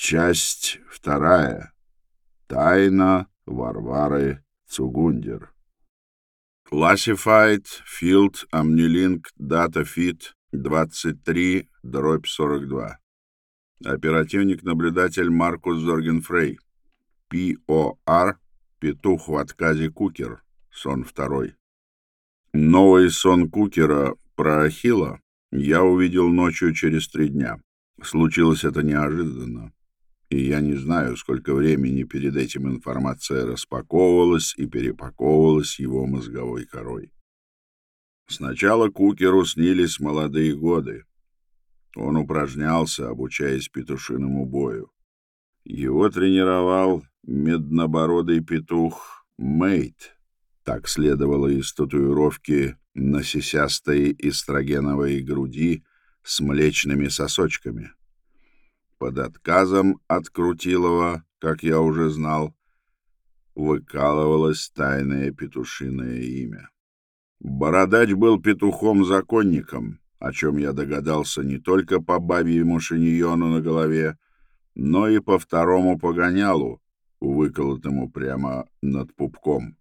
Часть 2. Тайна Варвары Цугундер. Classified Field Omnilink Data Feed 23/42. Оперативник-наблюдатель Маркус Зоргенфрей. ПОР. Петух в отказе Кукер. Сон 2. Новый сон Кукера про Ахилла я увидел ночью через 3 дня. Случилось это неожиданно. И я не знаю, сколько времени перед этим информация распаковывалась и перепаковывалась его мозговой корой. Сначала Кукеру снились молодые годы. Он упражнялся, обучаясь петушиному бою. Его тренировал меднобородый петух Мэйт. Так следовало из татуировки на сисястой эстрогеновой груди с млечными сосочками. Под отказом от Крутилова, как я уже знал, выкалывалось тайное петушиное имя. Бородач был петухом-законником, о чем я догадался не только по бабьему шиньону на голове, но и по второму погонялу, выколотому прямо над пупком.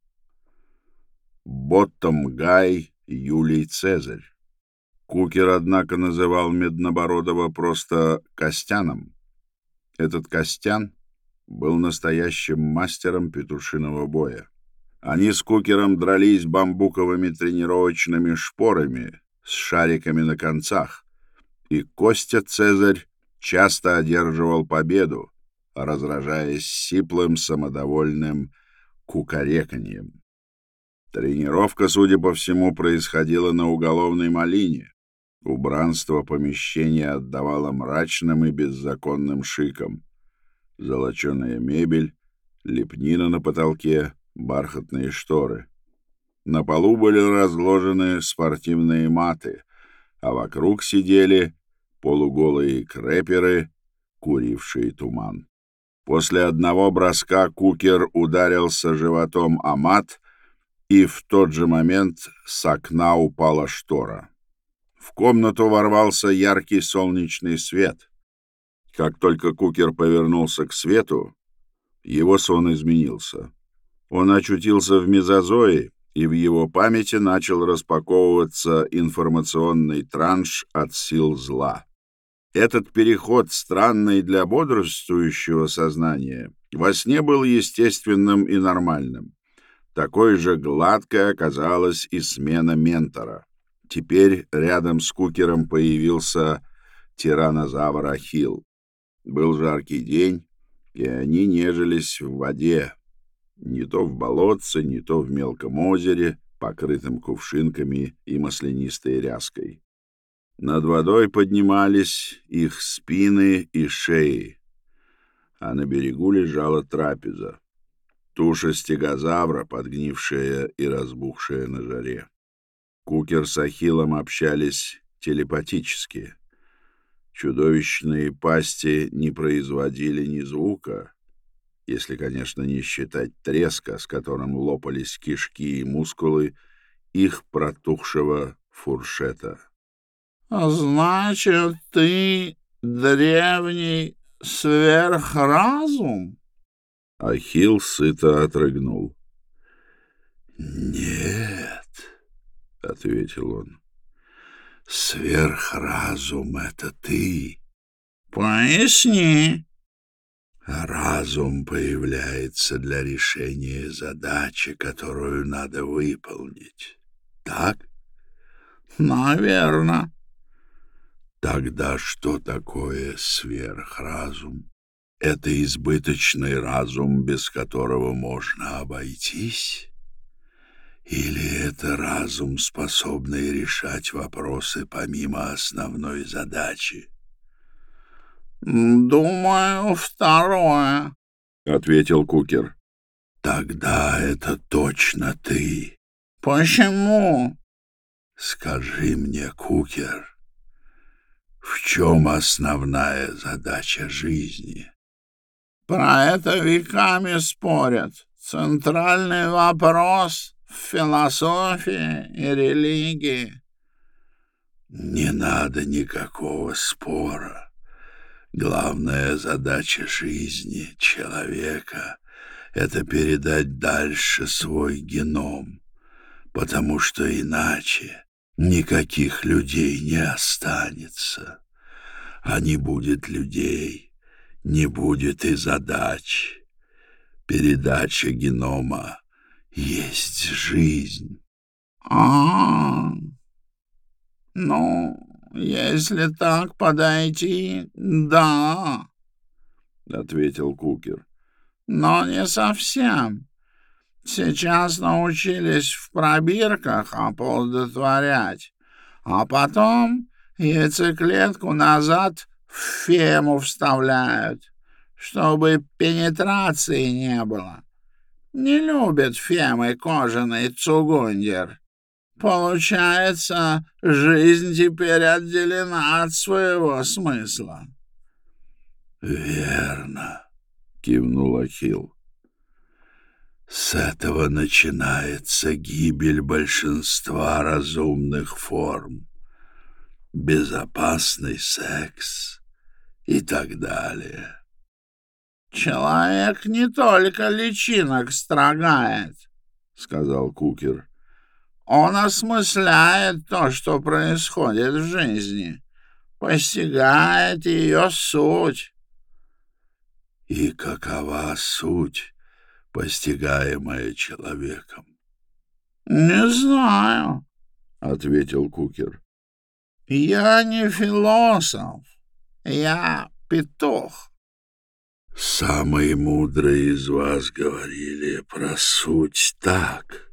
Боттом Гай Юлий Цезарь. Кукер, однако, называл Меднобородова просто Костяном. Этот Костян был настоящим мастером петушиного боя. Они с Кукером дрались бамбуковыми тренировочными шпорами с шариками на концах, и Костя Цезарь часто одерживал победу, разражаясь сиплым самодовольным кукареканьем. Тренировка, судя по всему, происходила на уголовной малине. Убранство помещения отдавало мрачным и беззаконным шиком. Золоченая мебель, лепнина на потолке, бархатные шторы. На полу были разложены спортивные маты, а вокруг сидели полуголые крэперы, курившие туман. После одного броска Кукер ударился животом о мат, и в тот же момент с окна упала штора. В комнату ворвался яркий солнечный свет. Как только Кукер повернулся к свету, его сон изменился. Он очутился в мезозое, и в его памяти начал распаковываться информационный транш от сил зла. Этот переход, странный для бодрствующего сознания, во сне был естественным и нормальным. Такой же гладкой оказалась и смена ментора. Теперь рядом с Кукером появился тираннозавр Ахилл. Был жаркий день, и они нежились в воде, не то в болотце, не то в мелком озере, покрытым кувшинками и маслянистой ряской. Над водой поднимались их спины и шеи, а на берегу лежала трапеза. Туша стегозавра, подгнившая и разбухшая на жаре. Кукер с Ахиллом общались телепатически. Чудовищные пасти не производили ни звука, если, конечно, не считать треска, с которым лопались кишки и мускулы их протухшего фуршета. — Значит, ты древний сверхразум? Ахилл сыто отрыгнул. — Нет, — ответил он. — Сверхразум — это ты. — Поясни. — Разум появляется для решения задачи, которую надо выполнить. Так? — Наверно. — Тогда что такое сверхразум? Это избыточный разум, без которого можно обойтись? Или это разум, способный решать вопросы помимо основной задачи? — Думаю, второе, — ответил Кукер. — Тогда это точно ты. — Почему? — Скажи мне, Кукер, в чем основная задача жизни? — Про это веками спорят. Центральный вопрос в философии и религии. — Не надо никакого спора. Главная задача жизни человека — это передать дальше свой геном, потому что иначе никаких людей не останется. А не будет людей, не будет и задач. Передача генома есть жизнь. Ну, если так подойти, да, — ответил Кукер. Но не совсем. Сейчас научились в пробирках оплодотворять, а потом яйцеклетку назад в фему вставляют, чтобы пенетрации не было. Не любит фемы кожаный цугундер. Получается, жизнь теперь отделена от своего смысла. — Верно, — кивнул Ахилл. С этого начинается гибель большинства разумных форм, безопасный секс и так далее. — Человек не только личинок строгает, — сказал Кукер. — Он осмысляет то, что происходит в жизни, постигает ее суть. — И какова суть, постигаемая человеком? — Не знаю, — ответил Кукер. — Я не философ, я петух. — Самые мудрые из вас говорили про суть так.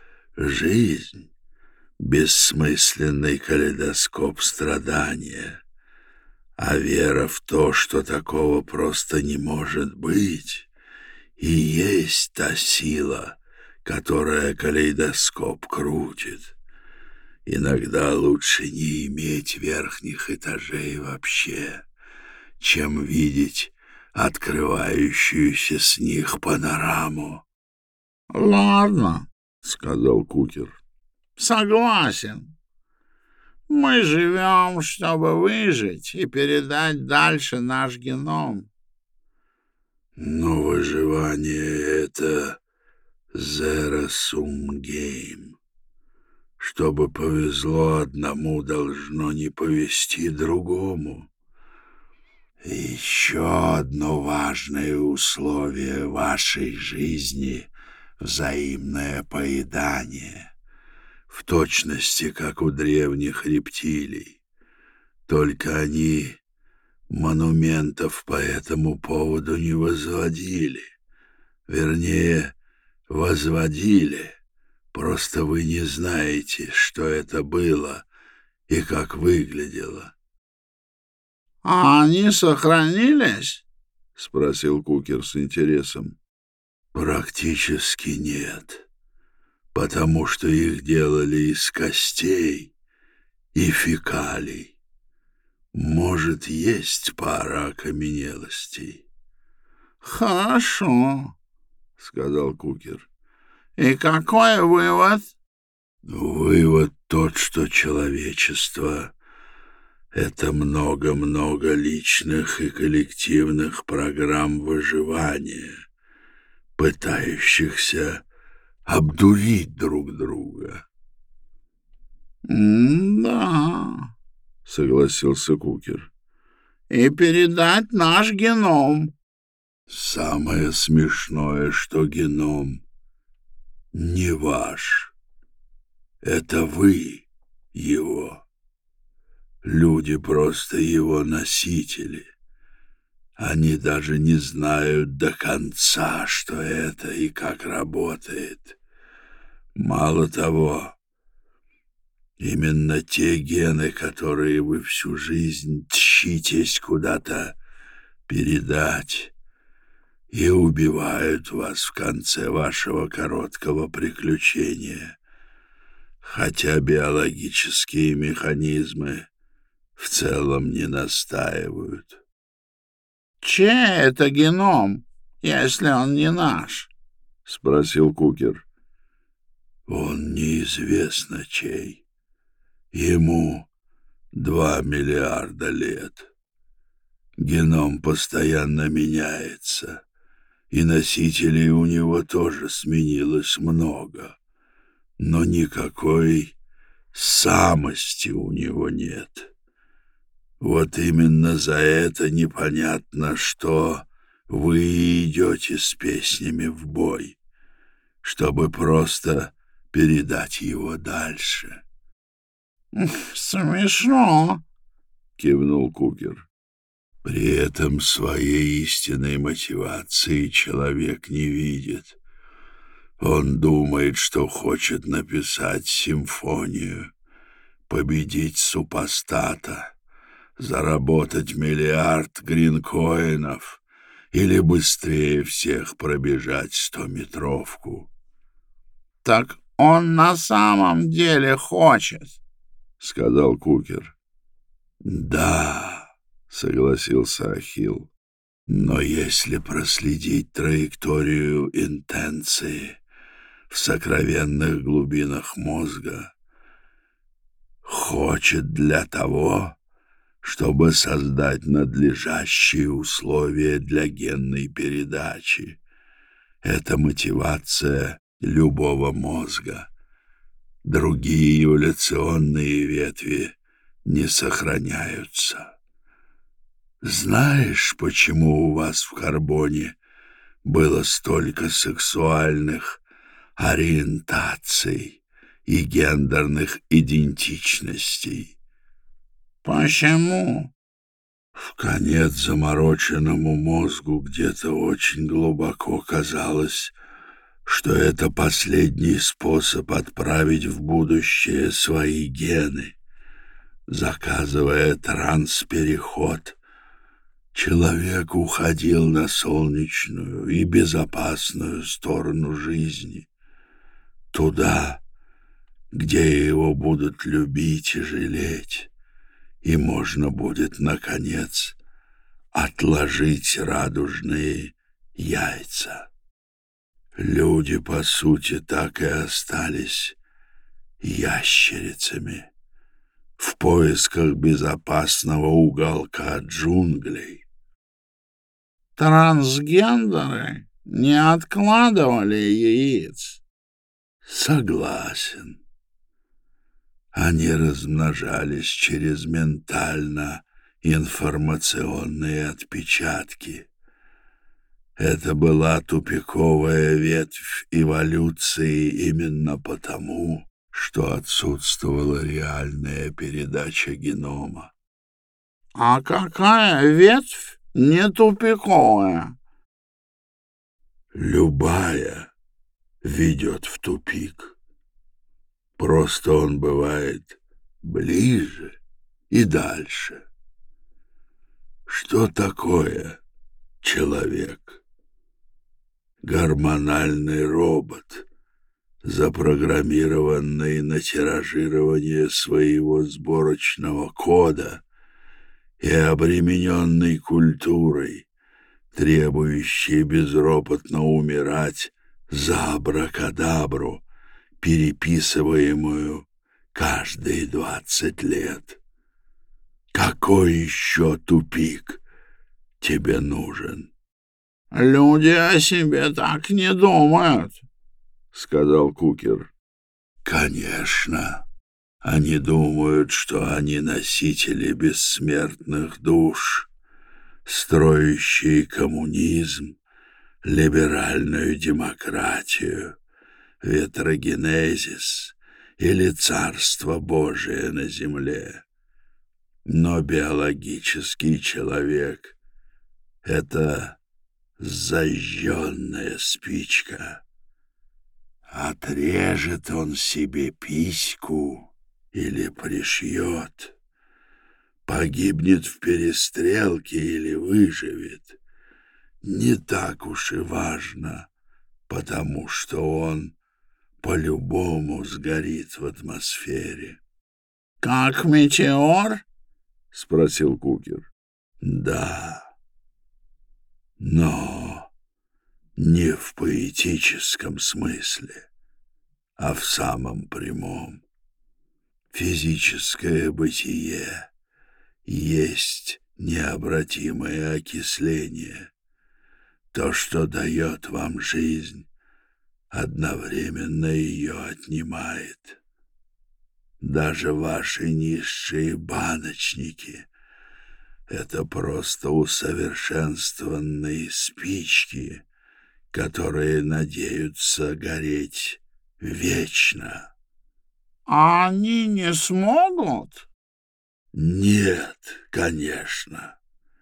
Жизнь — бессмысленный калейдоскоп страдания, а вера в то, что такого просто не может быть, и есть та сила, которая калейдоскоп крутит. Иногда лучше не иметь верхних этажей вообще, чем видеть открывающуюся с них панораму. — Ладно, — сказал Кукер. — Согласен. Мы живем, чтобы выжить и передать дальше наш геном. Но выживание — это zero sum game. Чтобы повезло одному, должно не повезти другому. И еще одно важное условие вашей жизни — взаимное поедание, в точности, как у древних рептилий. Только они монументов по этому поводу не возводили. Вернее, возводили. Просто вы не знаете, что это было и как выглядело. — А они сохранились? — спросил Кукер с интересом. — Практически нет, потому что их делали из костей и фекалий. Может, есть пара окаменелостей. — Хорошо, — сказал Кукер. — И какой вывод? — Вывод тот, что человечество — это много-много личных и коллективных программ выживания, пытающихся обдурить друг друга. — Да, — согласился Кукер. — И передать наш геном. Самое смешное, что геном не ваш. Это вы его. Люди просто его носители. Они даже не знают до конца, что это и как работает. Мало того, именно те гены, которые вы всю жизнь тщитесь куда-то передать, и убивают вас в конце вашего короткого приключения, хотя биологические механизмы в целом не настаивают. — Чей это геном, если он не наш? — спросил Кукер. — Он неизвестно чей. Ему 2 миллиарда лет. Геном постоянно меняется, и носителей у него тоже сменилось много, но никакой самости у него нет. Вот именно за это непонятно, что вы идете с песнями в бой, чтобы просто передать его дальше. «Смешно», — кивнул Кукер. При этом своей истинной мотивации человек не видит. Он думает, что хочет написать симфонию, победить супостата, заработать миллиард гринкоинов или быстрее всех пробежать 100-метровку. «Так он на самом деле хочет», — сказал Кукер. «Да», — согласился Ахилл, — «но если проследить траекторию интенции в сокровенных глубинах мозга, хочет для того, чтобы создать надлежащие условия для генной передачи. Это мотивация любого мозга. Другие эволюционные ветви не сохраняются. Знаешь, почему у вас в Карбоне было столько сексуальных ориентаций и гендерных идентичностей? «Почему?» Вконец замороченному мозгу где-то очень глубоко казалось, что это последний способ отправить в будущее свои гены. Заказывая транспереход, человек уходил на солнечную и безопасную сторону жизни, туда, где его будут любить и жалеть, и можно будет, наконец, отложить радужные яйца. Люди, по сути, так и остались ящерицами в поисках безопасного уголка джунглей. «Трансгендеры не откладывали яиц». Согласен. Они размножались через ментально-информационные отпечатки. Это была тупиковая ветвь эволюции именно потому, что отсутствовала реальная передача генома. «А какая ветвь не тупиковая?» Любая ведет в тупик. Просто он бывает ближе и дальше. Что такое человек? Гормональный робот, запрограммированный на тиражирование своего сборочного кода и обремененный культурой, требующий безропотно умирать за абракадабру, переписываемую каждые 20 лет. Какой еще тупик тебе нужен? «Люди о себе так не думают», — сказал Кукер. Конечно, они думают, что они носители бессмертных душ, строящие коммунизм, либеральную демократию, ветрогенезис или Царство Божие на земле. Но биологический человек — это зажженная спичка. Отрежет он себе письку или пришьет, погибнет в перестрелке или выживет, не так уж и важно, потому что он по-любому сгорит в атмосфере. «Как метеор?» — спросил Кукер. Да, но не в поэтическом смысле, а в самом прямом. Физическое бытие есть необратимое окисление. То, что дает вам жизнь, одновременно ее отнимает. Даже ваши низшие баночники — это просто усовершенствованные спички, которые надеются гореть вечно. А они не смогут? Нет, конечно.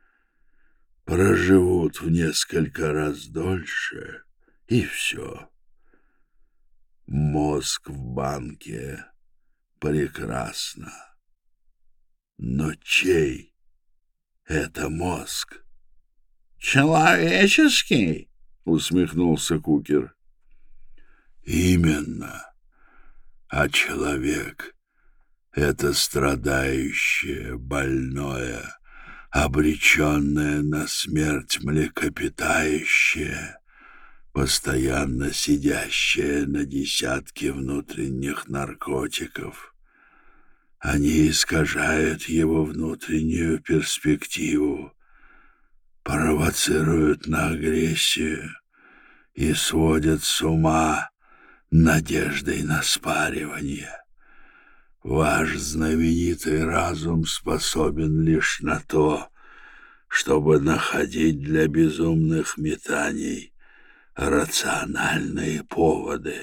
Проживут в несколько раз дольше, и все. Мозг в банке прекрасно. Но чей это мозг? Человеческий? Усмехнулся Кукер. Именно. А человек — это страдающее, больное, обреченное на смерть млекопитающее, постоянно сидящее на десятке внутренних наркотиков. Они искажают его внутреннюю перспективу, провоцируют на агрессию и сводят с ума надеждой на спаривание. Ваш знаменитый разум способен лишь на то, чтобы находить для безумных метаний рациональные поводы.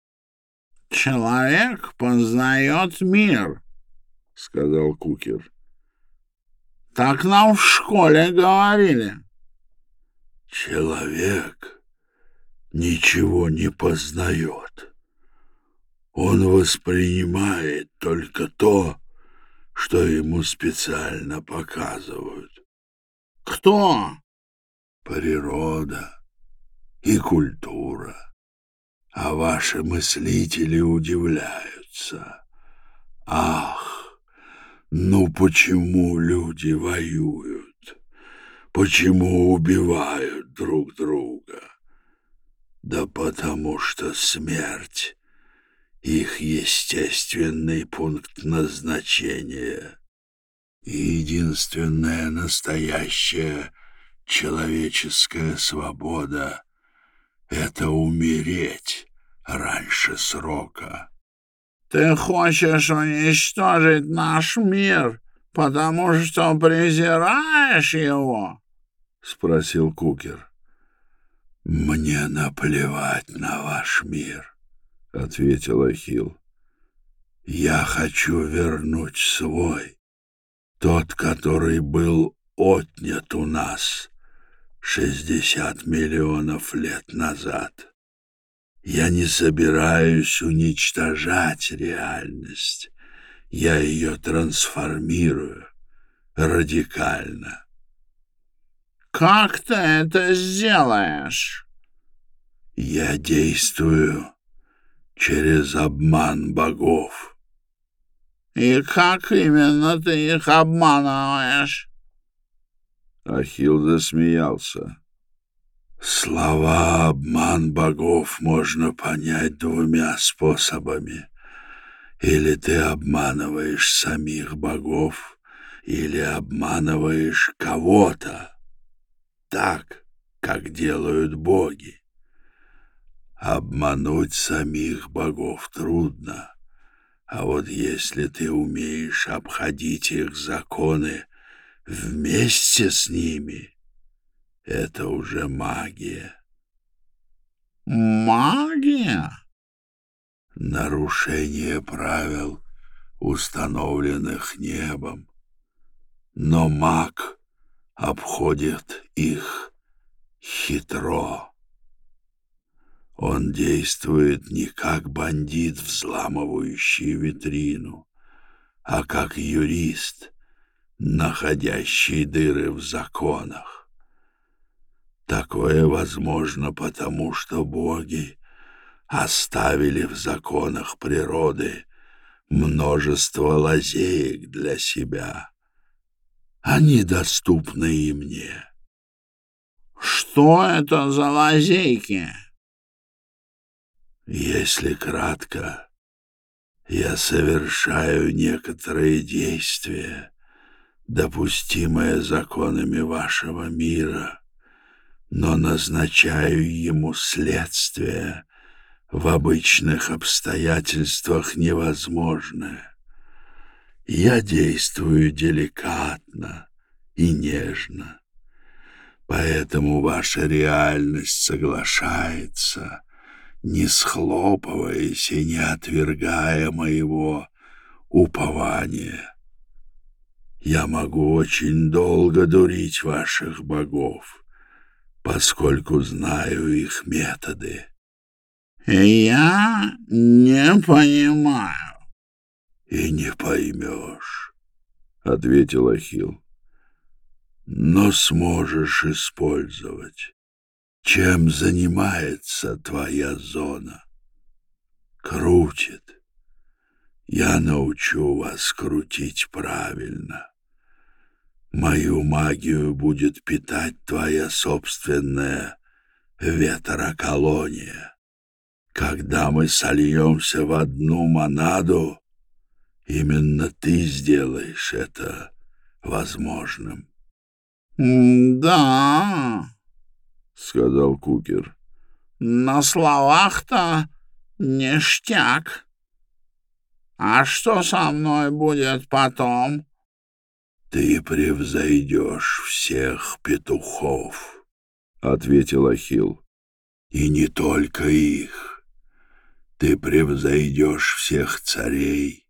Человек познает мир, — сказал Кукер. так нам в школе говорили. Человек ничего не познает. Он воспринимает только то, что ему специально показывают. Кто? Природа и культура. А ваши мыслители удивляются. Ах, ну почему люди воюют? Почему убивают друг друга? Да потому что смерть — их естественный пункт назначения. И единственная настоящая человеческая свобода — это умереть раньше срока. Ты хочешь уничтожить наш мир, потому что презираешь его? — спросил Кукер. «Мне наплевать на ваш мир», — ответил Ахилл. «Я хочу вернуть свой, тот, который был отнят у нас 60 миллионов лет назад. Я не собираюсь уничтожать реальность. Я ее трансформирую радикально». Как ты это сделаешь? Я действую через обман богов. И как именно ты их обманываешь? Ахилл засмеялся. Слова «обман богов» можно понять двумя способами. Или ты обманываешь самих богов, или обманываешь кого-то, так, как делают боги. Обмануть самих богов трудно, а вот если ты умеешь обходить их законы вместе с ними, это уже магия. Магия? Нарушение правил, установленных небом. Но маг обходит их хитро. Он действует не как бандит, взламывающий витрину, а как юрист, находящий дыры в законах. Такое возможно потому, что боги оставили в законах природы множество лазеек для себя. Они доступны и мне. Что это за лазейки? Если кратко, я совершаю некоторые действия, допустимое законами вашего мира, но назначаю ему следствие в обычных обстоятельствах невозможное. Я действую деликатно и нежно, поэтому ваша реальность соглашается, не схлопываясь и не отвергая моего упования. Я могу очень долго дурить ваших богов, поскольку знаю их методы. Я не понимаю. И не поймешь, — ответил Ахилл, — но сможешь использовать. Чем занимается твоя зона? Крутит. Я научу вас крутить правильно. Мою магию будет питать твоя собственная ветроколония. Когда мы сольемся в одну монаду, именно ты сделаешь это возможным. — Да, — сказал Кукер. — на словах-то ништяк. А что со мной будет потом? — Ты превзойдешь всех петухов, — ответил Ахилл. — И не только их. Ты превзойдешь всех царей,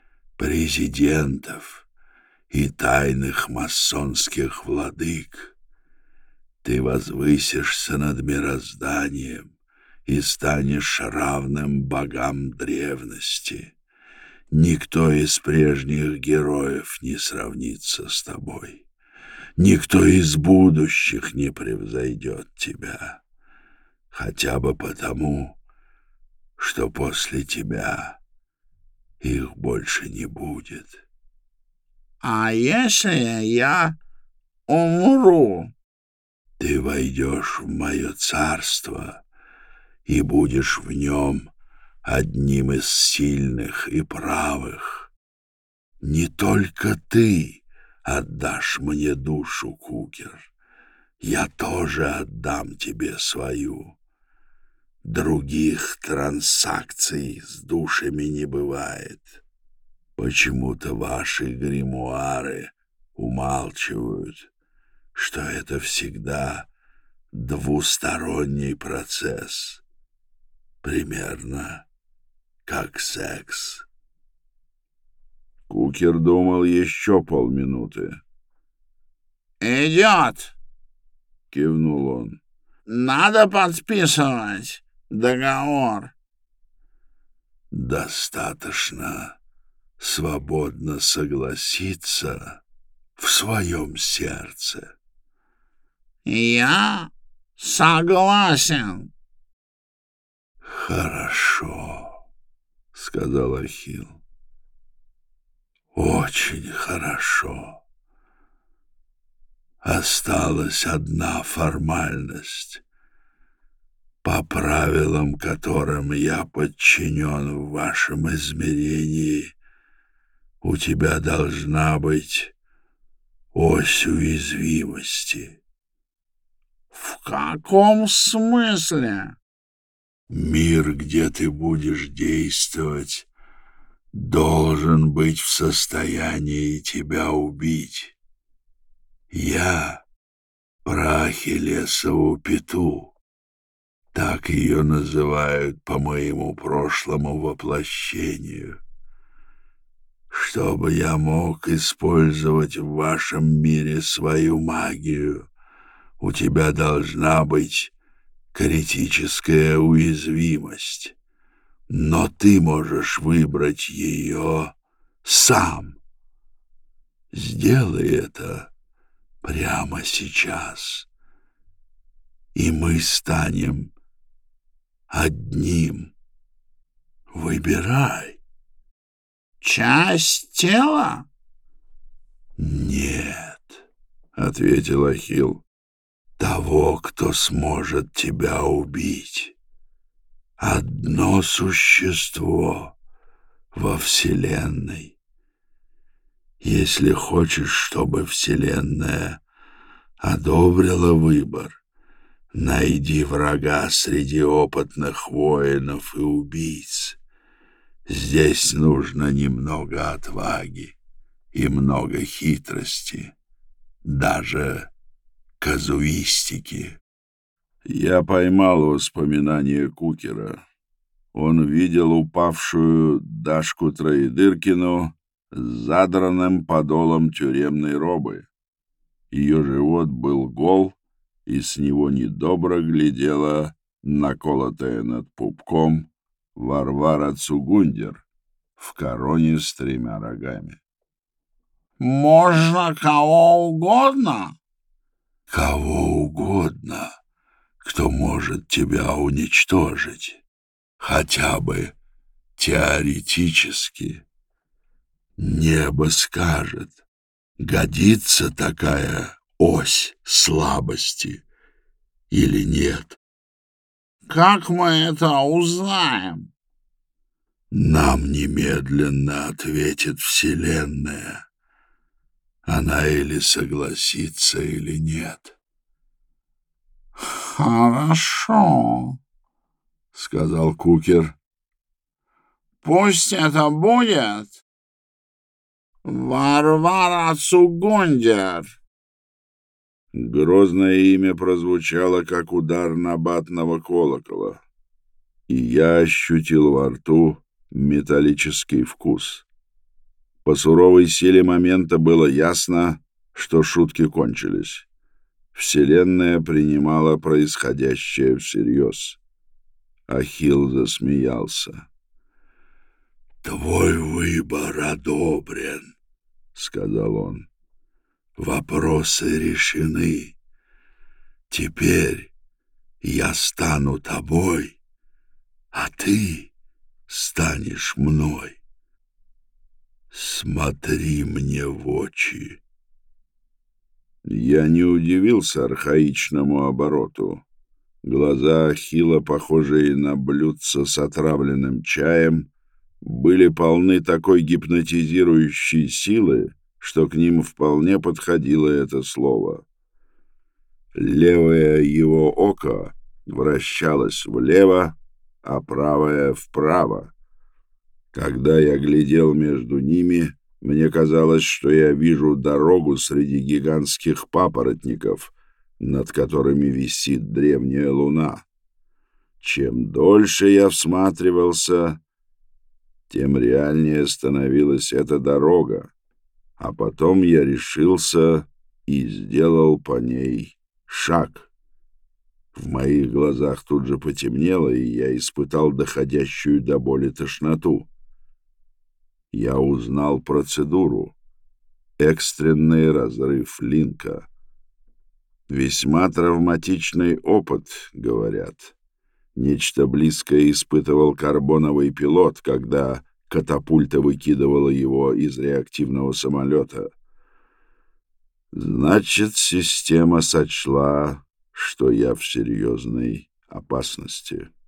президентов и тайных масонских владык. Ты возвысишься над мирозданием и станешь равным богам древности. Никто из прежних героев не сравнится с тобой. Никто из будущих не превзойдет тебя. Хотя бы потому, что после тебя их больше не будет. — А если я умру? — Ты войдешь в мое царство и будешь в нем одним из сильных и правых. Не только ты отдашь мне душу, Кукер. Я тоже отдам тебе свою. Других транзакций с душами не бывает. Почему-то ваши гримуары умалчивают, что это всегда двусторонний процесс. Примерно как секс. Кукер думал еще полминуты. «Идет!» — кивнул он. «Надо подписывать договор». Достаточно свободно согласиться в своем сердце. «Я согласен». «Хорошо», — сказал Ахилл. «Очень хорошо. Осталась одна формальность, по правилам, которым я подчинен в вашем измерении. У тебя должна быть ось уязвимости». «В каком смысле?» «Мир, где ты будешь действовать, должен быть в состоянии тебя убить. Я про Ахиллесову пяту. Так ее называют по моему прошлому воплощению. Чтобы я мог использовать в вашем мире свою магию, у тебя должна быть критическая уязвимость. Но ты можешь выбрать ее сам. Сделай это прямо сейчас, и мы станем одним. Выбирай». «Часть тела?» «Нет», — ответил Ахилл, — «того, кто сможет тебя убить. Одно существо во Вселенной. Если хочешь, чтобы Вселенная одобрила выбор, найди врага среди опытных воинов и убийц. Здесь нужно немного отваги и много хитрости, даже казуистики. Я поймал воспоминания Кукера. Он видел упавшую Дашку Троедыркину с задранным подолом тюремной робы. Ее живот был гол, и с него недобро глядела наколотая над пупком Варвара Цугундер в короне с 3 рогами. «Можно кого угодно?» «Кого угодно, кто может тебя уничтожить, хотя бы теоретически. Небо скажет, годится такая ось слабости или нет. «Как мы это узнаем?» Нам немедленно ответит Вселенная. Она или согласится, или нет». «Хорошо», — сказал Кукер. «Пусть это будет Варвара Цугундер». Грозное имя прозвучало, как удар набатного колокола, и я ощутил во рту металлический вкус. По суровой силе момента было ясно, что шутки кончились. Вселенная принимала происходящее всерьез. Ахилл засмеялся. «Твой выбор одобрен», — сказал он. «Вопросы решены. Теперь я стану тобой, а ты станешь мной. Смотри мне в очи». Я не удивился архаичному обороту. Глаза Ахилла, похожие на блюдце с отравленным чаем, были полны такой гипнотизирующей силы, что к ним вполне подходило это слово. Левое его око вращалось влево, а правое — вправо. Когда я глядел между ними, мне казалось, что я вижу дорогу среди гигантских папоротников, над которыми висит древняя луна. Чем дольше я всматривался, тем реальнее становилась эта дорога, а потом я решился и сделал по ней шаг. В моих глазах тут же потемнело, и я испытал доходящую до боли тошноту. Я узнал процедуру. Экстренный разрыв линка. Весьма травматичный опыт, говорят. Нечто близкое испытывал карбоновый пилот, когда катапульта выкидывала его из реактивного самолета. Значит, система сочла, что я в серьезной опасности.